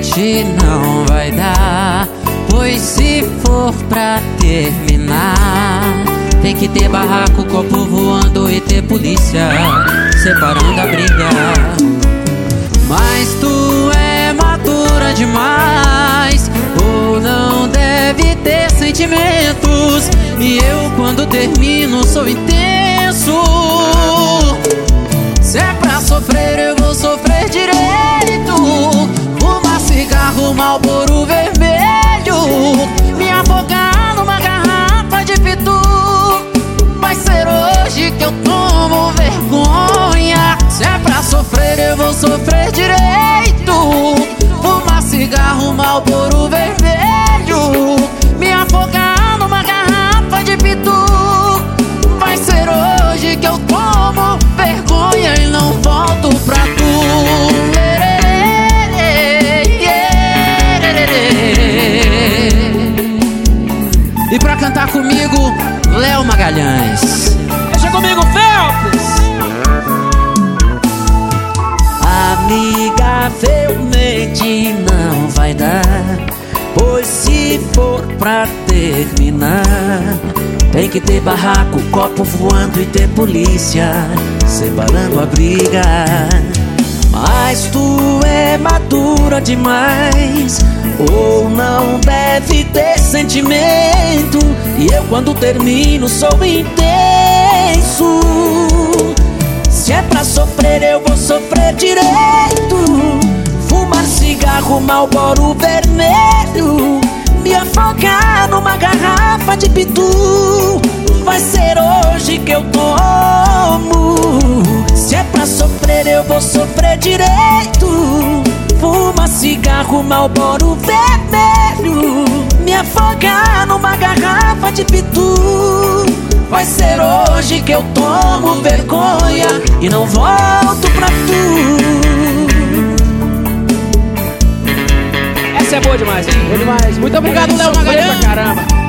hoje não vai dar, pois se for pra terminar, tem que ter barraco, copo voando e ter polícia separando a briga. Mas tu é madura demais, ou não deve ter sentimentos, e eu quando termino sou intenso. Se é pra sofrer eu vou sofrer direito, fumar cigarro, Marlboro vermelho, me afogar numa garrafa de pitu. Vai ser hoje que eu tomo vergonha. Se é pra sofrer eu vou sofrer direito, fumar cigarro, Marlboro vermelho, me afogar numa garrafa de pitu. Vai ser hoje que eu tomo vergonha e não volto pra tu. E pra cantar comigo, Léo Magalhães. Deixa comigo, Phelps. Amigavelmente não vai dar, pois se for pra terminar, tem que ter barraco, copo voando e ter polícia separando a briga. Mas tu é madura demais, ou não deve ter sentimento, e eu quando termino sou intenso. Se é pra sofrer eu vou sofrer direito, fumar cigarro, Marlboro vermelho, me afogar numa garrafa de pitu. Vai ser hoje que eu tomo. Se é pra sofrer eu vou sofrer direito, fumar cigarro, Marlboro vermelho, me afogar numa garrafa de pitu. Vai ser hoje que eu tomo vergonha e não volto pra tu. Essa é boa demais, hein? Boa demais. Muito obrigado, Léo Magalhães. Caramba.